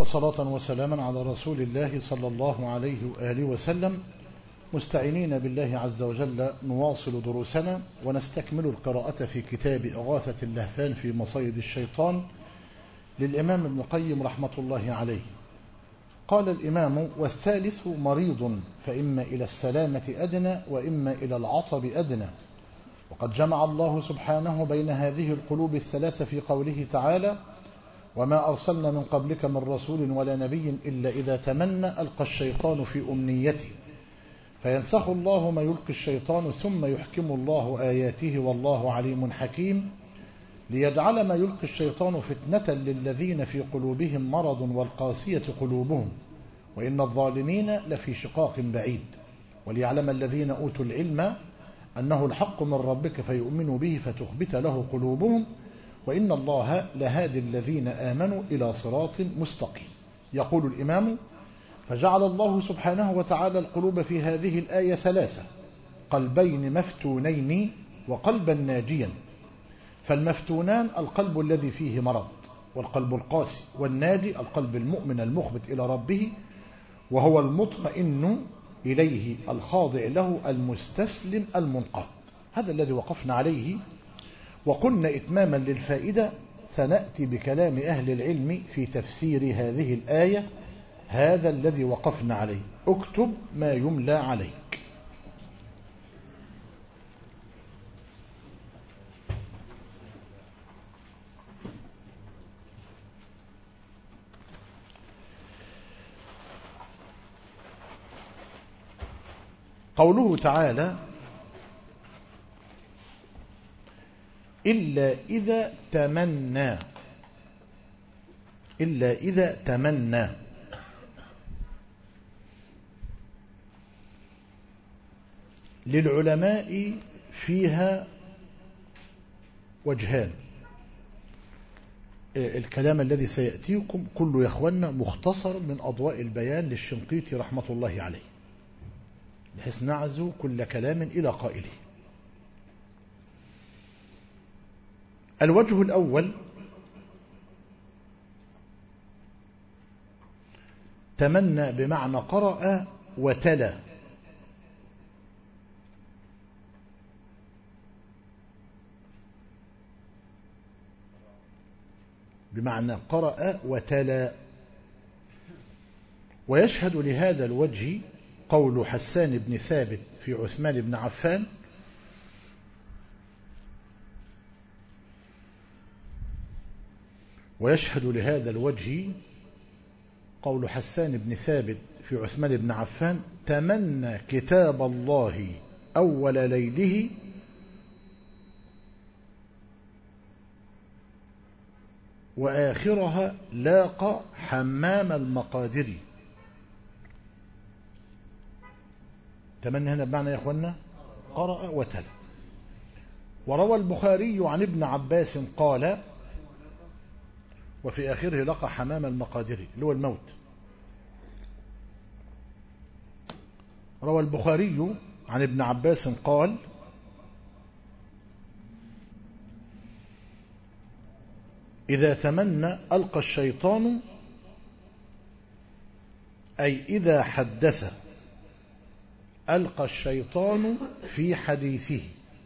وصلاة وسلاما على رسول الله صلى الله عليه وآله وسلم، مستعينين بالله عز وجل نواصل دروسنا ونستكمل القراءة في كتاب إغاثة اللهفان في مصيد الشيطان للإمام ابن القيم رحمة الله عليه. قال الإمام: والثالث مريض، فإما إلى السلامة أدنى وإما إلى العطب أدنى. وقد جمع الله سبحانه بين هذه القلوب الثلاثة في قوله تعالى: وما أرسلنا من قبلك من رسول ولا نبي إلا إذا تمنى ألقى الشيطان في أمنيته فينسخ الله ما يلقي الشيطان ثم يحكم الله آياته والله عليم حكيم، ليجعل ما يلقي الشيطان فتنة للذين في قلوبهم مرض والقاسية قلوبهم وإن الظالمين لفي شقاق بعيد، وليعلم الذين أوتوا العلم أنه الحق من ربك فيؤمنوا به فتخبت له قلوبهم وإن الله لهادي الذين آمنوا إلى صراط مستقيم. يقول الإمام: فجعل الله سبحانه وتعالى القلوب في هذه الآية ثلاثة: قلبين مفتونين وقلبا ناجيا. فالمفتونان القلب الذي فيه مرض والقلب القاسي، والناجي القلب المؤمن المخبت إلى ربه وهو المطمئن إليه الخاضع له المستسلم المنقاد. هذا الذي وقفنا عليه، وقلنا إتماما للفائدة سنأتي بكلام أهل العلم في تفسير هذه الآية. هذا الذي وقفنا عليه، اكتب ما يملى عليك. قوله تعالى: إلا إذا تمنى، إلا إذا تمنى. للعلماء فيها وجهان. الكلام الذي سيأتيكم كله يا أخوانا مختصر من أضواء البيان للشنقيطي رحمة الله عليه، بحيث نعزو كل كلام إلى قائله. الوجه الأول: تمنى بمعنى قرأ وتلا، بمعنى قرأ وتلا. ويشهد لهذا الوجه قول حسان بن ثابت في عثمان بن عفان: ويشهد لهذا الوجه قول حسان بن ثابت في عثمان بن عفان: تمنى كتاب الله أول ليله وآخرها لاق حمام المقادر. تمنى هنا بمعنى يا أخوانا قرأ وتلا. وروى البخاري عن ابن عباس قال: وفي آخره لقى حمام المقادر اللي هو الموت. روى البخاري عن ابن عباس قال: إذا تمنى ألقى الشيطان، أي إذا حدث ألقى الشيطان في حديثه،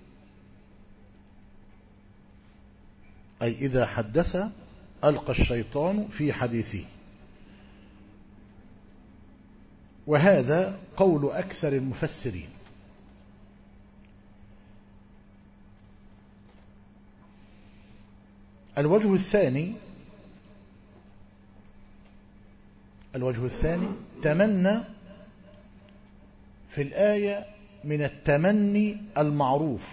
أي إذا حدث ألقى الشيطان في حديثه. وهذا قول أكثر المفسرين. الوجه الثاني تمنى في الآية من التمني المعروف،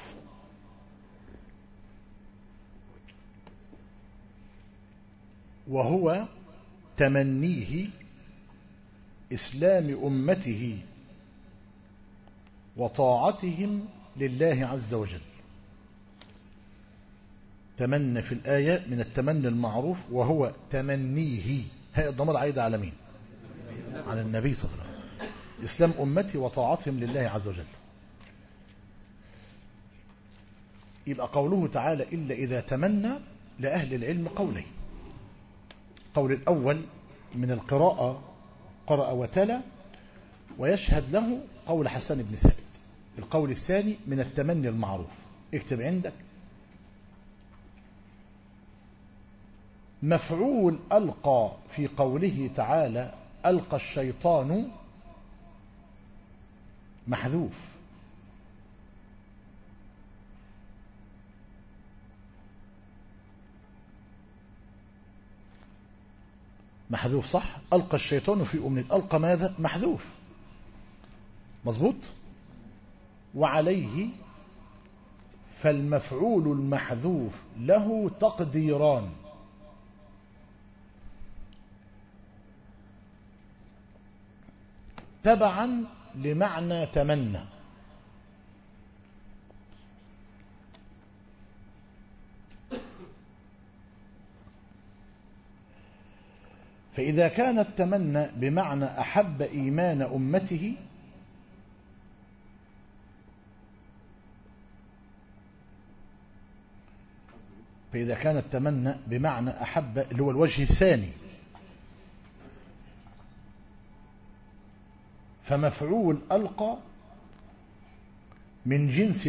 وهو تمنيه إسلام أمته وطاعتهم لله عز وجل. تمنى في الآية من التمني المعروف وهو تمنيه. هذا الضمير عايد على مين؟ على النبي صلى الله عليه وسلم. إسلام أمتي وطاعتهم لله عز وجل. يبقى قوله تعالى إلا إذا تمنى لأهل العلم قولين. قول الأول من القراءة قرأ وتلا، ويشهد له قول حسان بن ثابت. القول الثاني من التمني المعروف. اكتب عندك مفعول ألقى في قوله تعالى ألقى الشيطان محذوف. محذوف صح. ألقى الشيطان في أمنية. ألقى ماذا؟ محذوف. مظبوط. وعليه فالمفعول المحذوف له تقديران. تبعا لمعنى تمنى. فإذا كان التمنى بمعنى أحب إيمان أمته فإذا كان التمنى بمعنى أحب اللي هو الوجه الثاني، فمفعول ألقى من جنس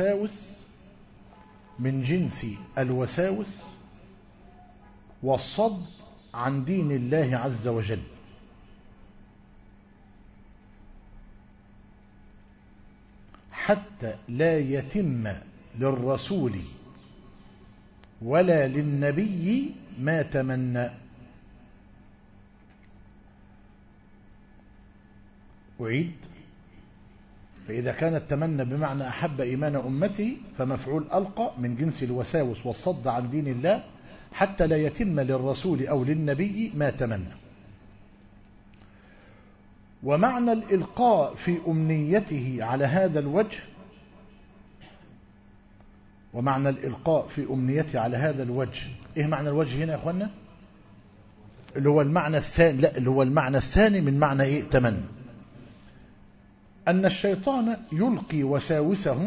الوساوس والصد عن دين الله عز وجل. حتى لا يتم للرسول ولا للنبي ما تمنى. أعيد. فإذا كان التمنى بمعنى أحب إيمان أمته فمفعول ألقى من جنس الوساوس والصد عن دين الله حتى لا يتم للرسول أو للنبي ما تمنى. ومعنى الإلقاء في أمنيته على هذا الوجه، ومعنى الإلقاء في أمنيته على هذا الوجه، إيه معنى الوجه هنا يا أخوانا؟ اللي هو المعنى الثاني، لا اللي هو المعنى الثاني من معنى إيه؟ تمنى. أن الشيطان يلقي وساوسه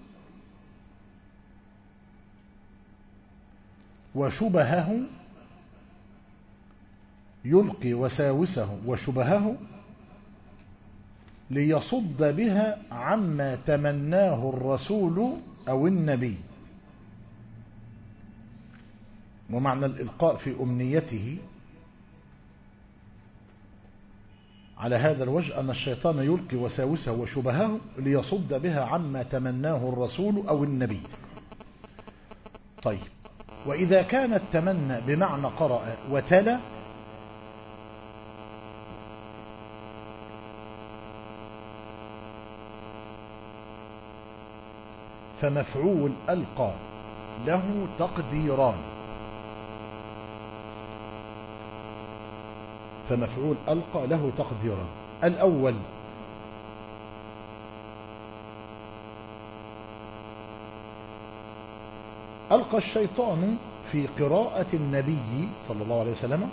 وشبهه ليصد بها عما تمناه الرسول أو النبي. ومعنى الإلقاء في أمنيته على هذا الوجه أن الشيطان يلقي وساوسه وشبهه ليصد بها عما تمناه الرسول أو النبي. طيب، وإذا كان التمنى بمعنى قرأ وتلا فمفعول ألقى له تقديران. فمفعول ألقى له تقديران. الأول ألقى الشيطان في قراءة النبي صلى الله عليه وسلم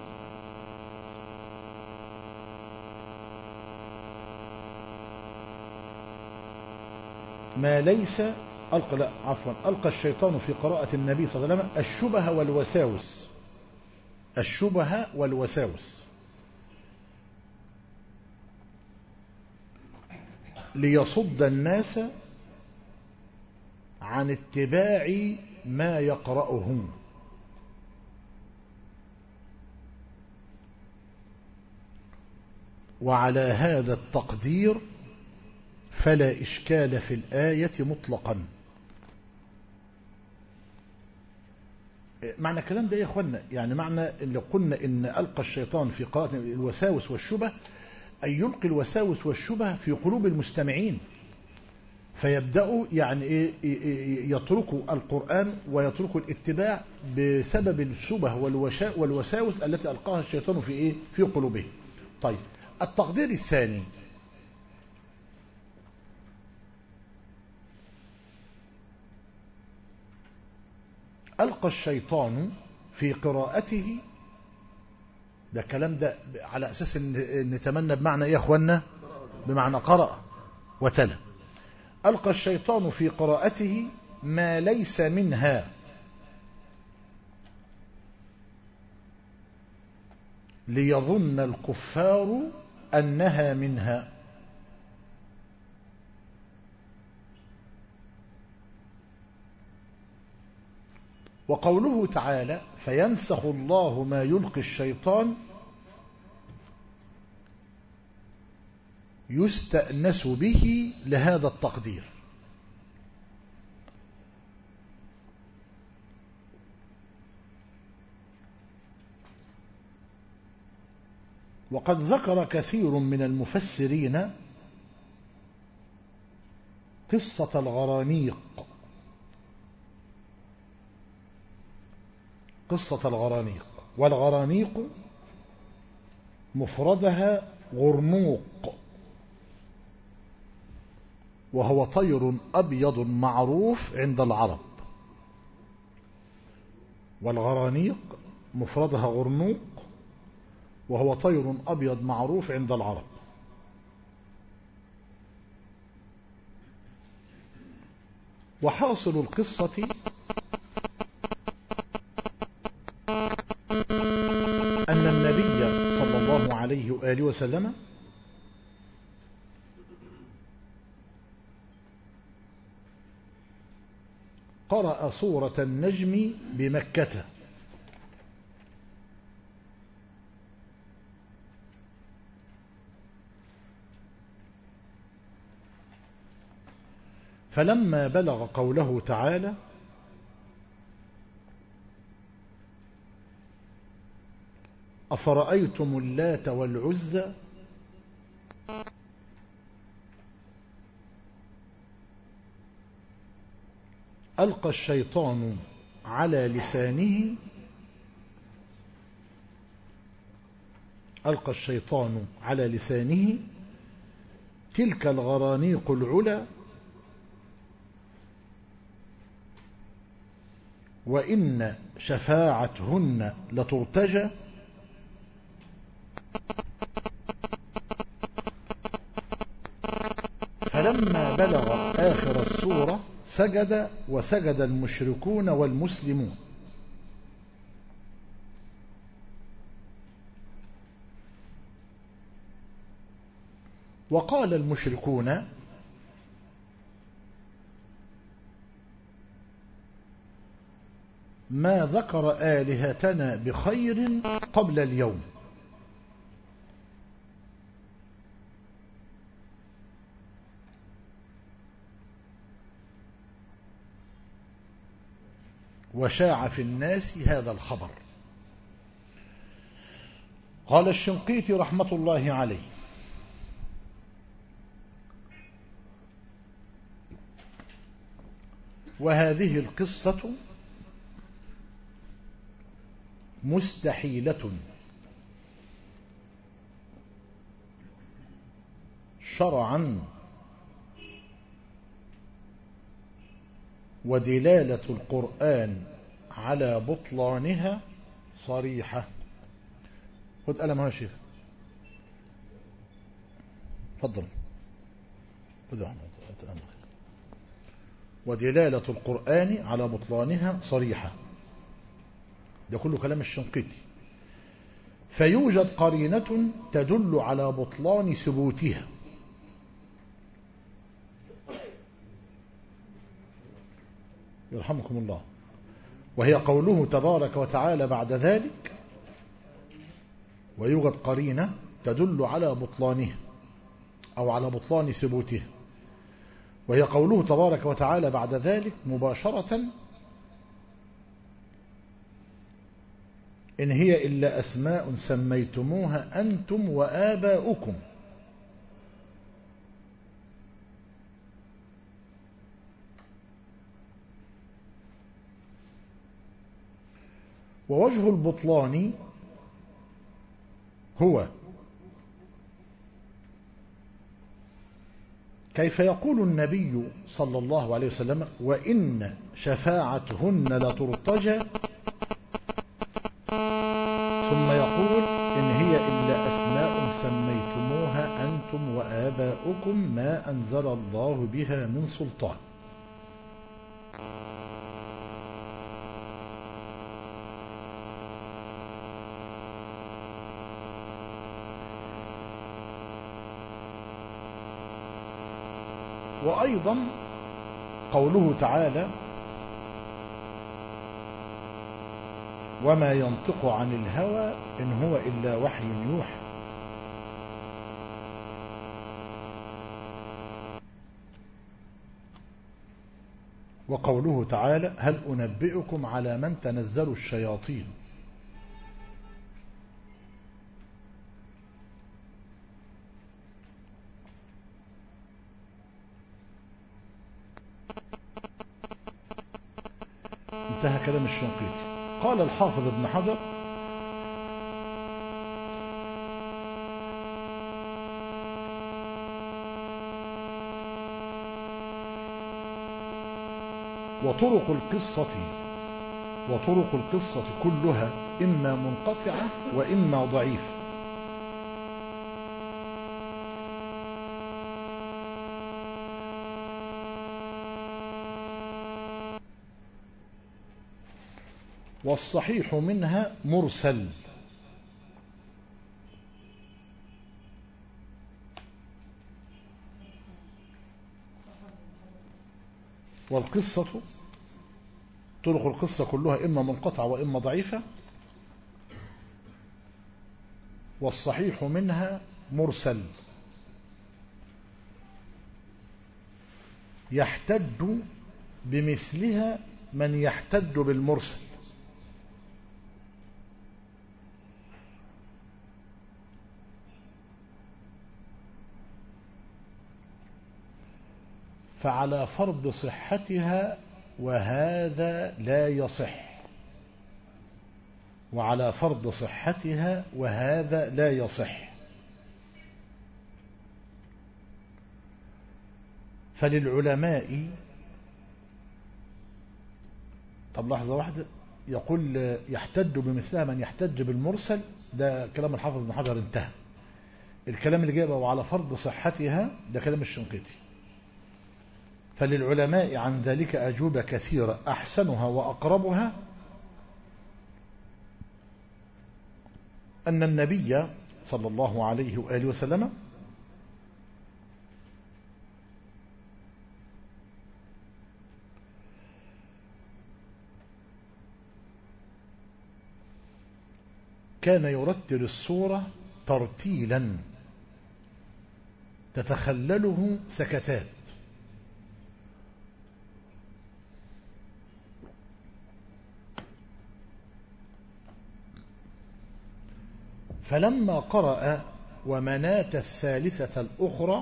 ما ليس ألقى الشيطان في قراءة النبي صلى الله عليه وسلم الشبه والوساوس ليصد الناس عن اتباع ما يقرأه. وعلى هذا التقدير فلا إشكال في الآية مطلقا. معنى الكلام ده يا اخوانا، يعني معنى اللي قلنا ان ألقى الشيطان في قراءة الوساوس والشبه أن يلقي الوساوس والشبه في قلوب المستمعين، فيبدأوا يعني يتركوا القرآن ويتركوا الاتباع بسبب الشبه والوساوس التي ألقاها الشيطان في قلوبهم. طيب، التقدير الثاني ألقى الشيطان في قراءته، ده كلام ده على أساس أن نتمنى بمعنى إيه يا أخوانا؟ بمعنى قرأ وتلا. ألقى الشيطان في قراءته ما ليس منها ليظن الكفار أنها منها. وقوله تعالى فينسخ الله ما يلقي الشيطان يستأنس به لهذا التقدير. وقد ذكر كثير من المفسرين قصة الغرانيق، والغرانيق مفردها غرنوق، وهو طير أبيض معروف عند العرب. والغرانيق مفردها غرنوق وهو طير أبيض معروف عند العرب. وحاصل القصة أن النبي صلى الله عليه وآله وسلم قرأ سورة النجم بمكة، فلما بلغ قوله تعالى أفرأيتم اللات والعزى ألقى الشيطان على لسانه تلك الغرانيق العلا وإن شفاعتهن لترتجى فلما بلغ آخر السورة سجد، وسجد المشركون والمسلمون. وقال المشركون ما ذكر آلهتنا بخير قبل اليوم. وشاع في الناس هذا الخبر. قال الشنقيطي رحمة الله عليه وهذه القصة مستحيلة شرعا، ودلالة القرآن على بطلانها صريحة. خد قلم يا شيخ، تفضل. ودلالة القرآن على بطلانها صريحة، ده كله كلام الشنقيطي. فيوجد قرينة تدل على بطلان ثبوتها، يرحمكم الله، وهي قوله تبارك وتعالى بعد ذلك ويوجد قرينة تدل على بطلانها أو على بطلان ثبوتها، وهي قوله تبارك وتعالى بعد ذلك مباشرة إن هي إلا أسماء سميتموها أنتم وآباؤكم. ووجه البطلان هو كيف يقول النبي صلى الله عليه وسلم وإن شفاعتهن لترتجى، ثم يقول إن هي إلا أسماء سميتموها أنتم وآباؤكم ما أنزل الله بها من سلطان. وأيضا قوله تعالى وما ينطق عن الهوى إن هو إلا وحي يوحى. وقوله تعالى هل أنبئكم على من تنزل الشياطين. انتهى كلام الشنقيطي. قال الحافظ ابن حجر وطرق القصة كلها إما منقطعة وإما ضعيفة، والصحيح منها مرسل، والقصة طرق القصة كلها إما منقطعة وإما ضعيفة، والصحيح منها مرسل يحتج بمثلها من يحتج بالمرسل. فعلى فرض صحتها وهذا لا يصح، وعلى فرض صحتها وهذا لا يصح. فللعلماء، طب لحظة واحدة، يقول يحتج بمثلها من يحتج بالمرسل، ده كلام الحافظ ابن حجر انتهى. الكلام اللي جايبه وعلى فرض صحتها ده كلام الشنقيطي. فللعلماء عن ذلك أجوبة كثيرة، أحسنها وأقربها أن النبي صلى الله عليه وآله وسلم كان يرتل السورة ترتيلا تتخلله سكتات، فلما قرأ ومناة الثالثة الأخرى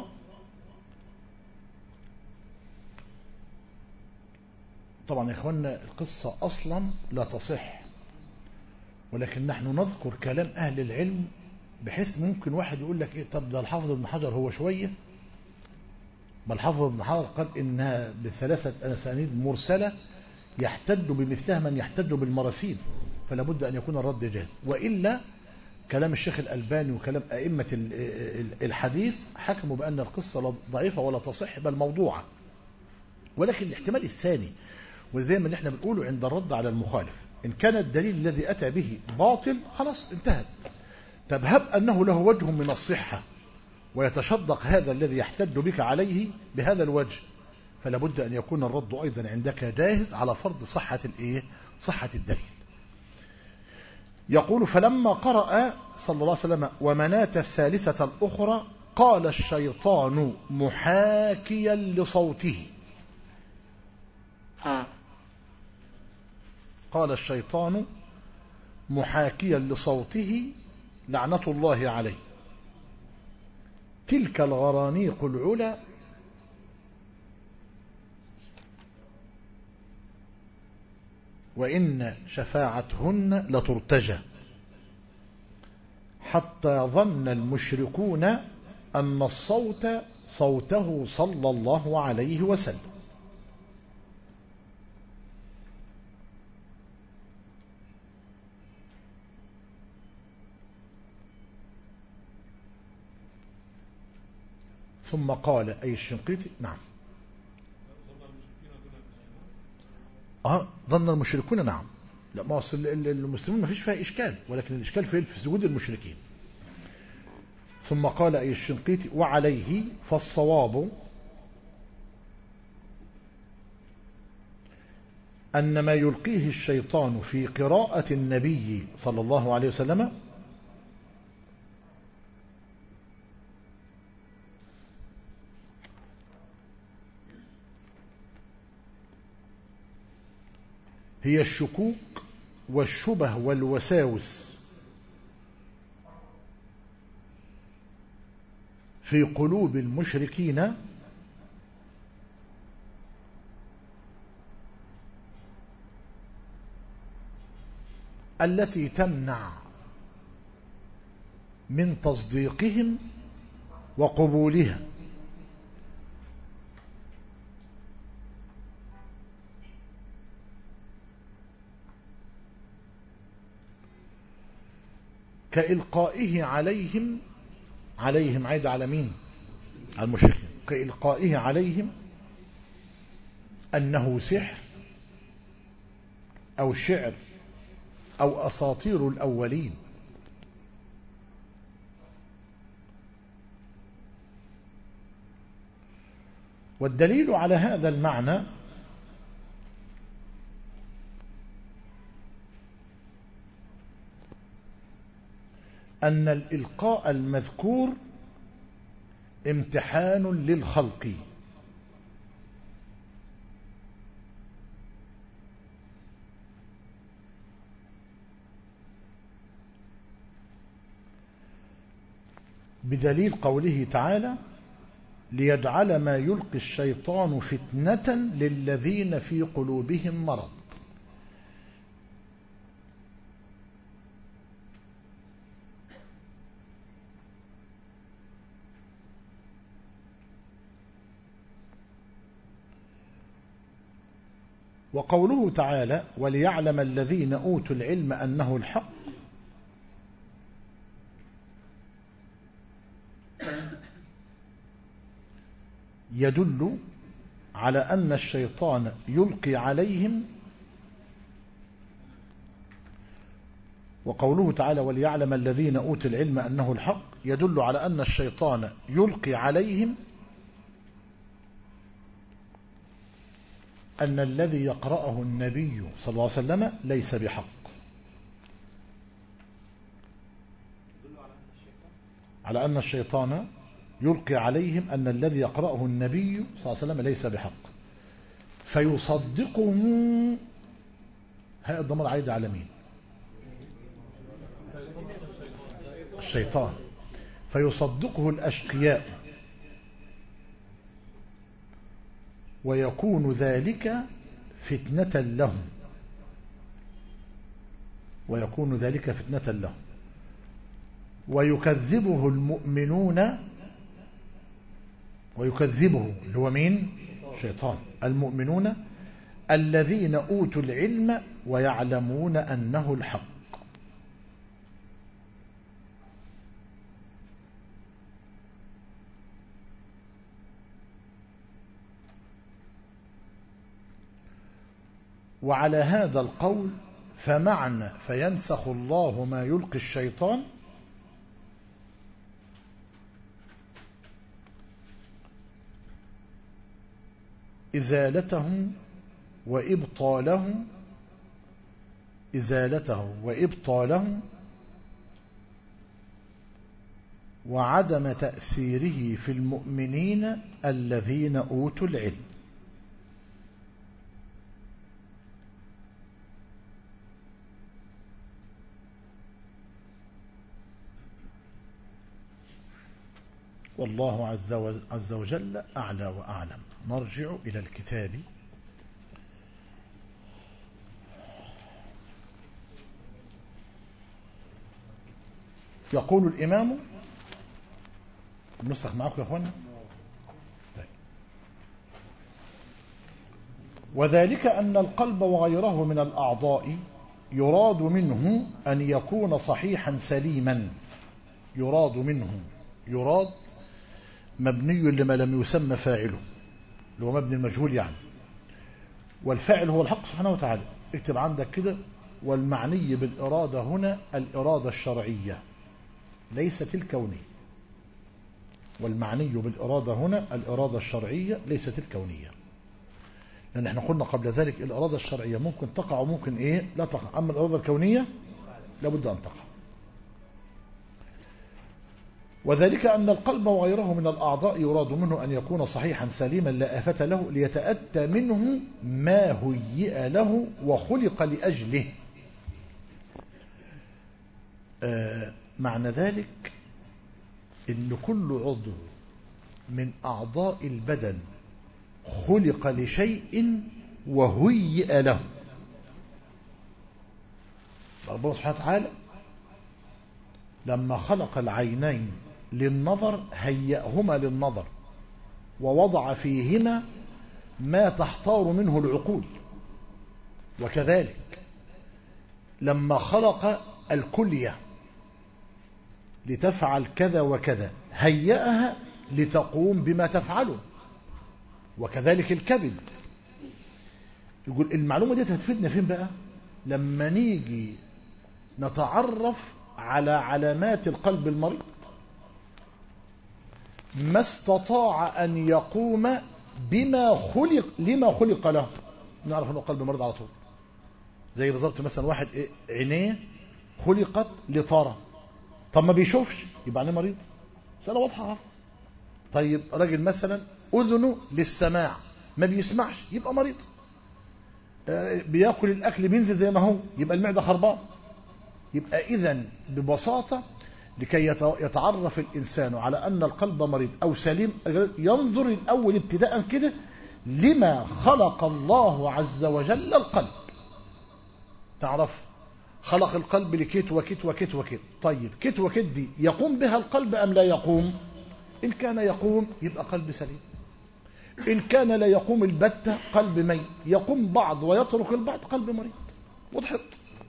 طبعا يا إخوانا القصة أصلا لا تصح، ولكن نحن نذكر كلام أهل العلم بحيث ممكن واحد يقول لك إيه، طب ده الحافظ ابن حجر هو شوية، بل الحافظ ابن حجر قال إنها بثلاثة أسانيد مرسلة يحتج بمثلها من يحتج بالمراسيل، فلا بد أن يكون الرد جاهز. وإلا كلام الشيخ الألباني وكلام أئمة الحديث حكموا بأن القصة ضعيفة ولا تصح بل موضوعة. ولكن الاحتمال الثاني، وزي ما اللي احنا بنقوله عند الرد على المخالف، إن كان الدليل الذي أتى به باطل خلاص انتهت. طب هب أنه له وجه من الصحة ويتشدق هذا الذي يحتج بك عليه بهذا الوجه، فلا بد أن يكون الرد أيضا عندك جاهز على فرض صحة صحة الدليل. يقول فلما قرأ صلى الله عليه وسلم ومناة الثالثة الأخرى قال الشيطان محاكيا لصوته، قال الشيطان محاكيا لصوته لعنة الله عليه تلك الغرانيق العلا وإن شفاعتهن لترتجى حتى ظن المشركون أن الصوت صوته صلى الله عليه وسلم. ثم قال أي الشنقيطي نعم ظن المشركون نعم، لا ما أصل المسلمون ما فيش فيها إشكال، ولكن الإشكال في سجود المشركين. ثم قال أي الشنقيطي وعليه فالصواب أن ما يلقيه الشيطان في قراءة النبي صلى الله عليه وسلم هي الشكوك والشبه والوساوس في قلوب المشركين التي تمنع من تصديقهم وقبولها، كإلقائه عليهم عيد على مين؟ على المشركين. كإلقائه عليهم أنه سحر أو شعر أو أساطير الأولين. والدليل على هذا المعنى أن الإلقاء المذكور امتحان للخلق، بدليل قوله تعالى: ليجعل ما يلقي الشيطان فتنة للذين في قلوبهم مرض. وقوله تعالى: وليعلم الذين أوتوا العلم أنه الحق، يدل على أن الشيطان يلقي عليهم. وقوله تعالى: وليعلم الذين أوتوا العلم أنه الحق، يدل على أن الشيطان يلقي عليهم أن الذي يقرأه النبي صلى الله عليه وسلم ليس بحق، على أن الشيطان يلقي عليهم أن الذي يقرأه النبي صلى الله عليه وسلم ليس بحق، فيصدقه. هذا الضمير عايد على مين؟ الشيطان. فيصدقه الأشقياء، ويكون ذلك فتنة لهم، ويكون ذلك فتنة لهم. ويكذبه المؤمنون، ويكذبه اللي هو مين؟ شيطان. المؤمنون الذين أوتوا العلم ويعلمون أنه الحق. وعلى هذا القول فمعنى فينسخ الله ما يلقي الشيطان إزالته وإبطاله وعدم تأثيره في المؤمنين الذين أوتوا العلم. والله عز وجل أعلى وأعلم. نرجع إلى الكتاب. يقول الإمام، نسخ معكم يا أخوانا؟ طيب. وذلك أن القلب وغيره من الأعضاء يراد منه أن يكون صحيحا سليما. يراد مبني لما لم يسمى فاعله، اللي هو مبني المجهول يعني، والفاعل هو الحق سبحانه وتعالى. اكتب عندك كده: والمعني بالإرادة هنا الإرادة الشرعية ليست الكونية. والمعني بالإرادة هنا الإرادة الشرعية ليست الكونية، لأن احنا قلنا قبل ذلك الإرادة الشرعية ممكن تقع وممكن إيه لا تقع، أما الإرادة الكونية لابد أن تقع. وذلك أن القلب وغيره من الأعضاء يراد منه أن يكون صحيحا سليما لا آفة له، ليتأتى منه ما هيئ له وخلق لأجله. معنى ذلك إن كل عضو من أعضاء البدن خلق لشيء وهيئ له. ربنا سبحانه وتعالى لما خلق العينين للنظر هيئهما للنظر، ووضع فيهما ما تحتار منه العقول. وكذلك لما خلق الكلية لتفعل كذا وكذا هيئها لتقوم بما تفعله. وكذلك الكبد. يقول المعلومة دي هتفيدنا فين بقى؟ لما نيجي نتعرف على علامات القلب المريض، ما استطاع أن يقوم لما خلق له، نعرف أنه قلب مريض على طول. زي بالظبط مثلا واحد عينيه خلقت لترى، طب ما بيشوفش يبقى عينيه مريض، سألة واضحة. طيب راجل مثلا أذنه للسماع ما بيسمعش يبقى مريض. بياكل الأكل بينزل زي ما هو يبقى المعدة خربان. يبقى إذن ببساطة لكي يتعرف الإنسان على أن القلب مريض أو سليم ينظر الأول ابتداء كده لما خلق الله عز وجل القلب. تعرف خلق القلب لكت وكت وكت وكت. طيب كت وكت دي يقوم بها القلب أم لا يقوم؟ إن كان يقوم يبقى قلب سليم، إن كان لا يقوم البتة قلب ميت، يقوم بعض ويترك البعض قلب مريض. وضحت؟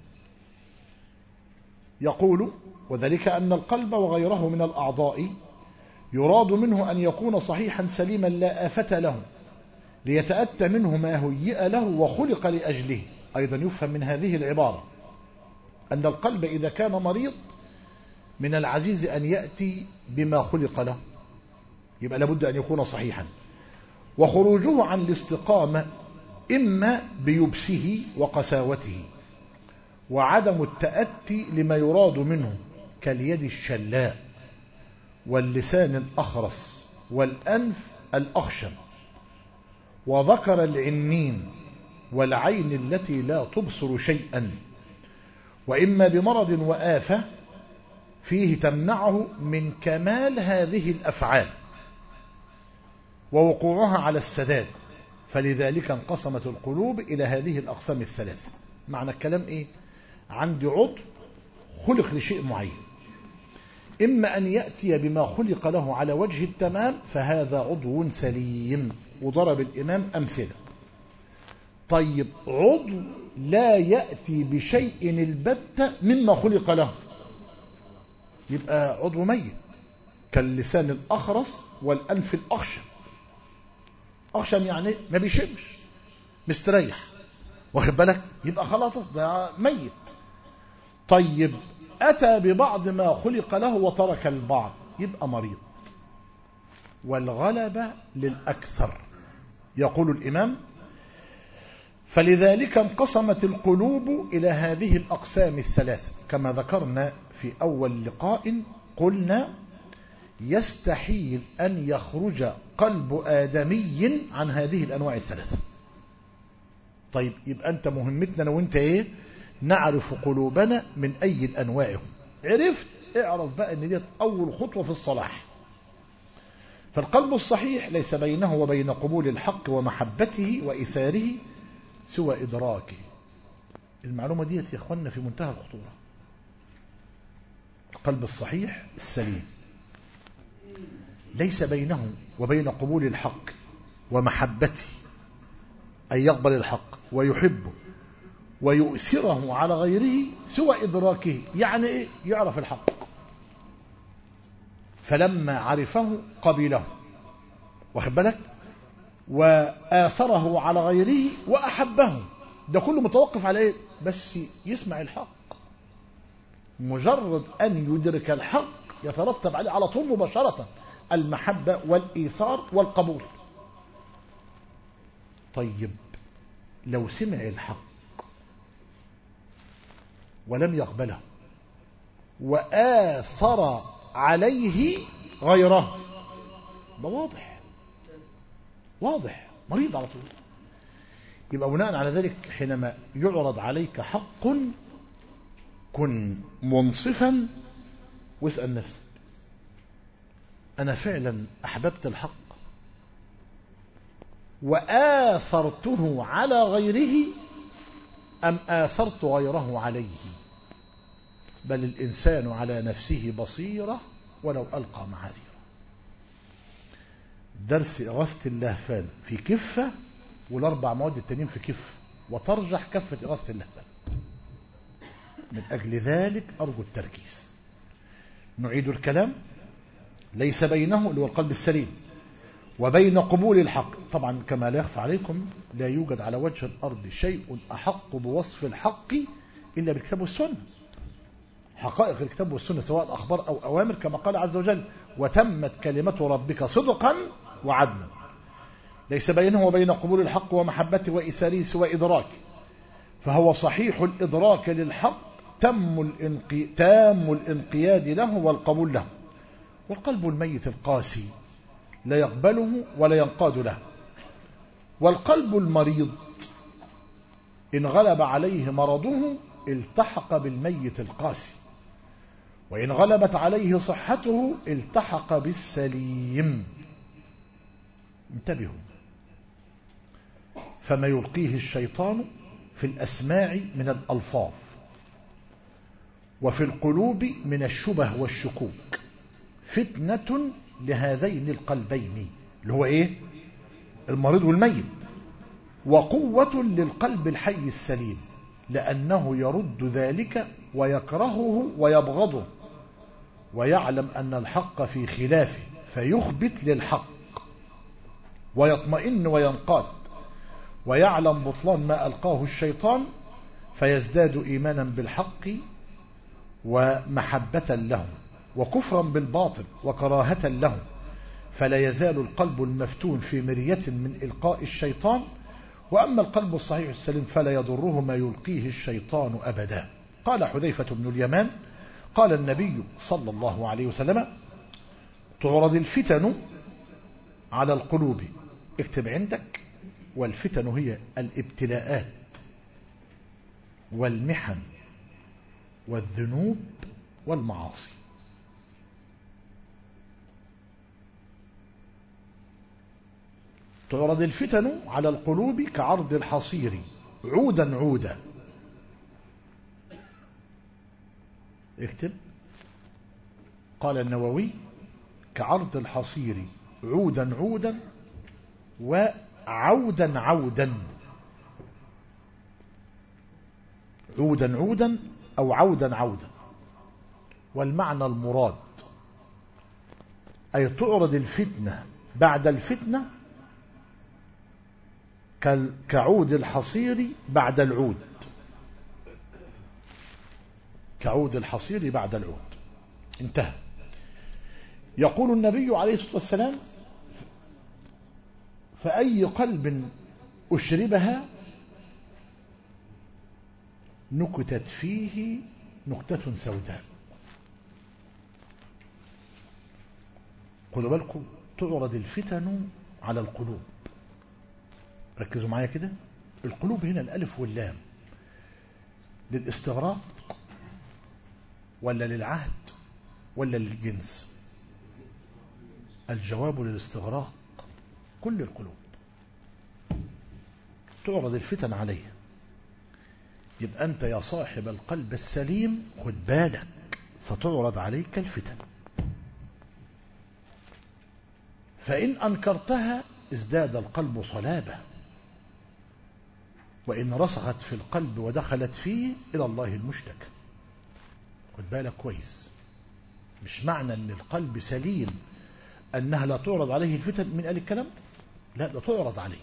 يقول وذلك أن القلب وغيره من الأعضاء يراد منه أن يكون صحيحا سليما لا آفة له، ليتأتى منه ما هيئ له وخلق لأجله. أيضا يفهم من هذه العبارة أن القلب إذا كان مريض من العزيز أن يأتي بما خلق له، يبقى لابد أن يكون صحيحا. وخروجه عن الاستقامة إما بيبسه وقساوته، وعدم التأتي لما يراد منه كاليد الشلاء واللسان الأخرس والأنف الأخشم وذكر العنين والعين التي لا تبصر شيئا، وإما بمرض وآفة فيه تمنعه من كمال هذه الأفعال ووقوعها على السداد. فلذلك انقسمت القلوب إلى هذه الأقسام الثلاثة. معنى الكلام إيه؟ عندي عضو خلق لشيء معين، إما أن يأتي بما خلق له على وجه التمام فهذا عضو سليم، وضرب الإمام أمثلة. طيب عضو لا يأتي بشيء البتة مما خلق له يبقى عضو ميت، كاللسان الأخرس والأنف الأخشم. أخشم يعني ما بيشمش مستريح، واخد بالك؟ يبقى خلاص ده ميت. طيب أتى ببعض ما خلق له وترك البعض يبقى مريض. والغلبة للأكثر. يقول الإمام فلذلك انقسمت القلوب إلى هذه الأقسام الثلاثة، كما ذكرنا في أول لقاء قلنا يستحيل أن يخرج قلب آدمي عن هذه الأنواع الثلاثة. طيب يبقى أنت مهمتنا أنا وأنت إيه؟ نعرف قلوبنا من أي الأنواع. عرفت؟ اعرف بقى أن دي أول خطوة في الصلاح. فالقلب الصحيح ليس بينه وبين قبول الحق ومحبته وإثاره سوى إدراكه. المعلومة دي يا إخواننا في منتهى الخطورة. القلب الصحيح السليم ليس بينه وبين قبول الحق ومحبته، أن يقبل الحق ويحبه ويؤثره على غيره سوى إدراكه. يعني إيه؟ يعرف الحق فلما عرفه قبله، واخد بالك؟ وآثره على غيره وأحبه. ده كله متوقف على إيه؟ بس يسمع الحق. مجرد أن يدرك الحق يترتب عليه على طول مباشرة المحبة والإيثار والقبول. طيب لو سمع الحق ولم يقبله وآثر عليه غيره، ده واضح مريض على طول. يبقى بناء على ذلك حينما يعرض عليك حق كن منصفا واسأل نفسك: أنا فعلا أحببت الحق وآثرته على غيره أم آثرت غيره عليه؟ بل الإنسان على نفسه بصيرة ولو ألقى معاذيره. درس إغاثة اللهفان في كفة، والأربع مواد التانيين في كفة، وترجح كفة إغاثة اللهفان. من أجل ذلك أرجو التركيز. نعيد الكلام: ليس بينه اللي هو القلب السليم وبين قبول الحق، طبعا كما لا يخفى عليكم لا يوجد على وجه الأرض شيء أحق بوصف الحق إلا بالكتاب والسنة. حقائق الكتاب والسنة سواء أخبار أو أوامر، كما قال عز وجل: وتمت كلمة ربك صدقا وعدلا. ليس بينه وبين قبول الحق ومحبته وإيثاره سوى إدراك، فهو صحيح الإدراك للحق تام الانقياد له والقبول له. والقلب الميت القاسي لا يقبله ولا ينقاد له. والقلب المريض إن غلب عليه مرضه التحق بالميت القاسي، وإن غلبت عليه صحته التحق بالسليم. انتبهوا: فما يلقيه الشيطان في الأسماع من الألفاظ وفي القلوب من الشبه والشكوك فتنة لهذين القلبين، اللي هو إيه؟ المريض والميت، وقوة للقلب الحي السليم، لأنه يرد ذلك ويكرهه ويبغضه ويعلم أن الحق في خلافه فيخبت للحق ويطمئن وينقاد، ويعلم بطلان ما ألقاه الشيطان فيزداد إيمانا بالحق ومحبة له وكفرا بالباطل وكراهة له، فلا يزال القلب المفتون في مرية من إلقاء الشيطان. وأما القلب الصحيح السليم فلا يضره ما يلقيه الشيطان أبدا. قال حذيفة بن اليمان: قال النبي صلى الله عليه وسلم: تعرض الفتن على القلوب، اكتب عندك: والفتن هي الابتلاءات والمحن والذنوب والمعاصي. تعرض الفتن على القلوب كعرض الحصير عودا عودا، اكتب. قال النووي: كعرض الحصير عودا عودا وعودا عودا. عودا عودا أو عودا عودا. والمعنى المراد أي تعرض الفتنة بعد الفتنة كعود الحصير بعد العود، كعود الحصير بعد العود. انتهى. يقول النبي عليه الصلاة والسلام: فأي قلب أشربها نكتت فيه نكتة سوداء. خدوا بالكم، تعرض الفتن على القلوب. ركزوا معايا كده. القلوب هنا الألف واللام للاستغراق ولا للعهد ولا للجنس؟ الجواب للاستغراق. كل القلوب تعرض الفتن عليها. يبقى أنت يا صاحب القلب السليم خد بالك، ستعرض عليك الفتن، فإن أنكرتها ازداد القلب صلابة، وإن رسخت في القلب ودخلت فيه إلى الله المشتكى. خد بالك كويس. مش معنى أن القلب سليم أنها لا تعرض عليه الفتن. من قال الكلام ده؟ لا، ده تعرض عليك.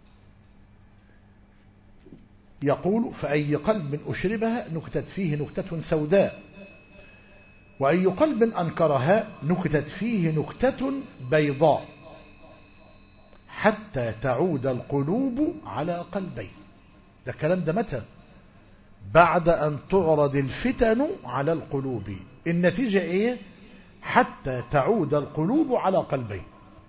يقول: فأي قلب أشربها نكتت فيه نكتة سوداء، وأي قلب أنكرها نكتت فيه نكتة بيضاء، حتى تعود القلوب على قلبين. ده الكلام ده متى؟ بعد أن تعرض الفتن على القلوب. النتيجة إيه؟ حتى تعود القلوب على قلبين: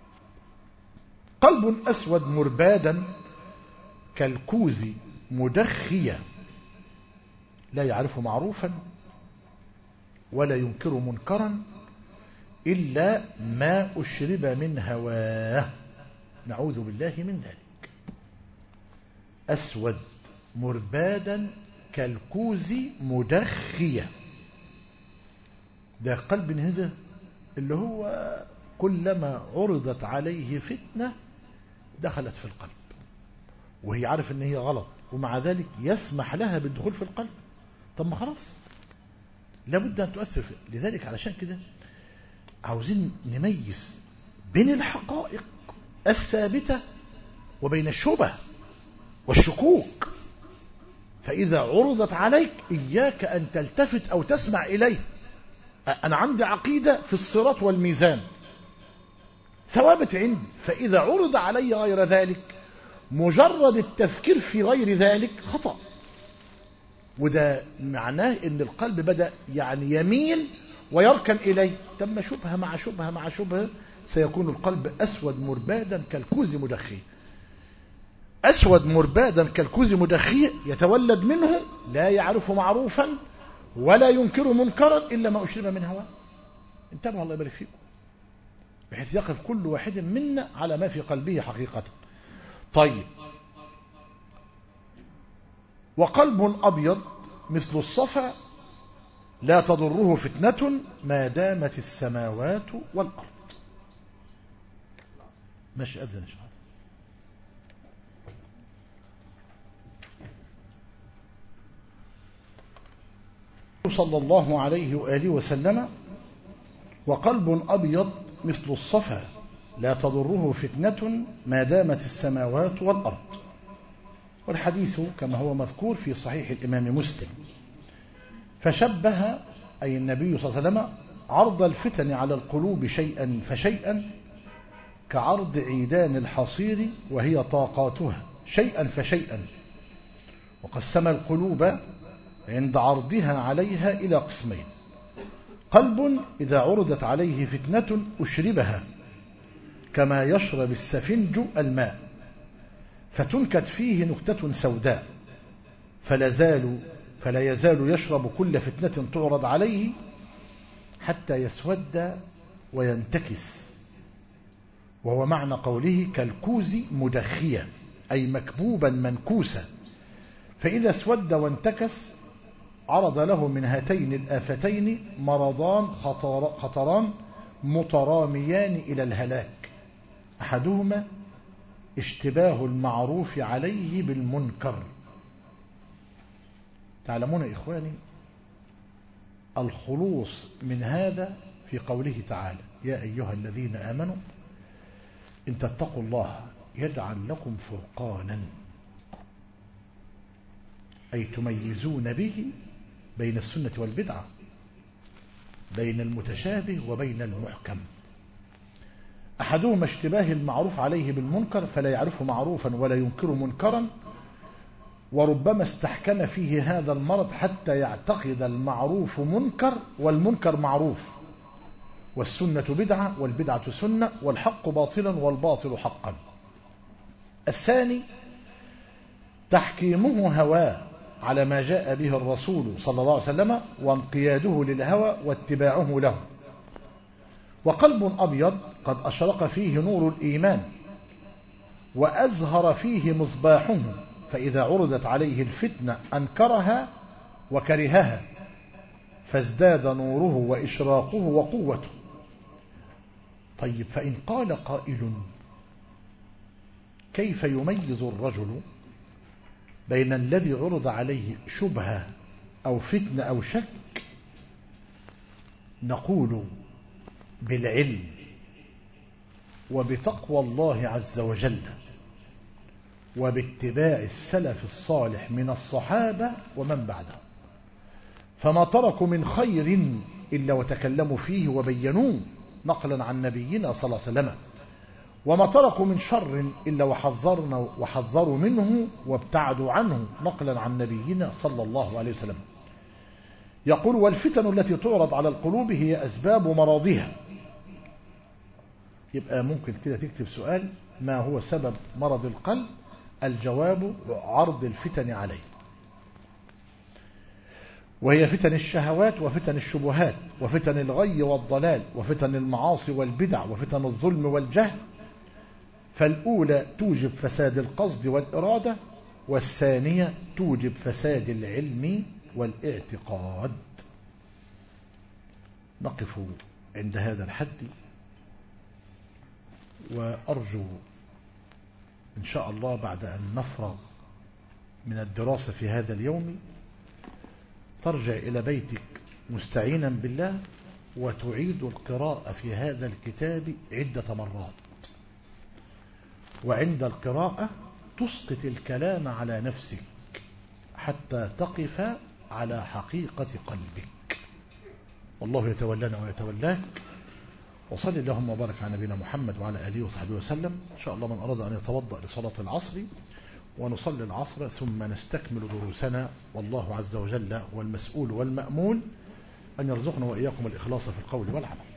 قلب أسود مربادا كالكوز مدخيا لا يعرف معروفا ولا ينكر منكرا إلا ما أشرب من هواه، نعوذ بالله من ذلك. أسود مربادا كالكوز مدخيا، ده قلب هذا اللي هو كلما عرضت عليه فتنة دخلت في القلب، وهي عارف ان هي غلط، ومع ذلك يسمح لها بالدخول في القلب. طب ما خلاص، لابد ان تؤثر فيه. لذلك علشان كده عاوزين نميز بين الحقائق الثابتة وبين الشبه والشكوك. فإذا عرضت عليك إياك أن تلتفت أو تسمع إليه. أنا عندي عقيدة في الصراط والميزان ثوابت عندي، فإذا عرض علي غير ذلك مجرد التفكير في غير ذلك خطأ، وده معناه ان القلب بدأ يعني يميل ويركن إليه. تم شبهة مع شبهة مع شبهة سيكون القلب أسود مربادا كالكوز مدخي. أسود مربادا كالكوز مدخي يتولد منه لا يعرف معروفا ولا ينكر منكرا إلا ما أشرب من هواه. انتبهوا الله يبارك فيكم، بحيث يقف كل واحد منا على ما في قلبه حقيقة. طيب، وقلب أبيض مثل الصفا لا تضره فتنة ما دامت السماوات والأرض. ماشي، أذن إن شاء الله. صلى الله عليه وآله وسلم: وقلب أبيض مثل الصفا لا تضره فتنة ما دامت السماوات والأرض. والحديث كما هو مذكور في صحيح الإمام مسلم. فشبه أي النبي صلى الله عليه وسلم عرض الفتن على القلوب شيئا فشيئا كعرض عيدان الحصير وهي طاقاتها شيئا فشيئا، وقسم القلوب عند عرضها عليها إلى قسمين: قلب إذا عرضت عليه فتنة أشربها كما يشرب السفنج الماء فتنكت فيه نكتة سوداء فلا يزال يشرب كل فتنة تعرض عليه حتى يسود وينتكس، وهو معنى قوله كالكوز مدخيا أي مكبوبا منكوسا، فإذا اسود وانتكس عرض له من هاتين الآفتين مرضان خطران متراميان إلى الهلاك: أحدهما اشتباه المعروف عليه بالمنكر. تعلمون إخواني الخلوص من هذا في قوله تعالى: يا أيها الذين آمنوا إن تتقوا الله يجعل لكم فرقانا، أي تميزون به بين السنة والبدعة، بين المتشابه وبين المحكم. أحدهما اشتباه المعروف عليه بالمنكر فلا يعرف معروفا ولا ينكر منكرا، وربما استحكم فيه هذا المرض حتى يعتقد المعروف منكر والمنكر معروف، والسنة بدعة والبدعة سنة والحق باطلا والباطل حقا. الثاني تحكيمه هواه على ما جاء به الرسول صلى الله عليه وسلم وانقياده للهوى واتباعه له. وقلب أبيض قد أشرق فيه نور الإيمان وأزهر فيه مصباحه، فإذا عرضت عليه الفتنة أنكرها وكرهها فازداد نوره وإشراقه وقوته. طيب، فإن قال قائل: كيف يميز الرجل بين الذي عرض عليه شبهة أو فتنة أو شك؟ نقول: بالعلم وبتقوى الله عز وجل وباتباع السلف الصالح من الصحابة ومن بعدهم، فما تركوا من خير إلا وتكلموا فيه وبينوه نقلا عن نبينا صلى الله عليه وسلم، وما تركوا من شر إلا وحذروا منه وابتعدوا عنه، نقلا عن نبينا صلى الله عليه وسلم. يقول: والفتن التي تعرض على القلوب هي أسباب مرضها. يبقى ممكن كده تكتب سؤال: ما هو سبب مرض القلب؟ الجواب: عرض الفتن عليه، وهي فتن الشهوات وفتن الشبهات وفتن الغي والضلال وفتن المعاصي والبدع وفتن الظلم والجهل. فالأولى توجب فساد القصد والإرادة، والثانية توجب فساد العلم والاعتقاد. نقف عند هذا الحد، وأرجو إن شاء الله بعد أن نفرغ من الدراسة في هذا اليوم ترجع إلى بيتك مستعينا بالله وتعيد القراءة في هذا الكتاب عدة مرات، وعند القراءة تسقط الكلام على نفسك حتى تقف على حقيقة قلبك. والله يتولانا ويتولاك. وصل اللهم وبارك على نبينا محمد وعلى آله وصحبه وسلم. إن شاء الله من أراد أن يتوضأ لصلاة العصر ونصلي العصر ثم نستكمل دروسنا، والله عز وجل والمسؤول والمأمول أن يرزقنا وإياكم الإخلاص في القول والعمل.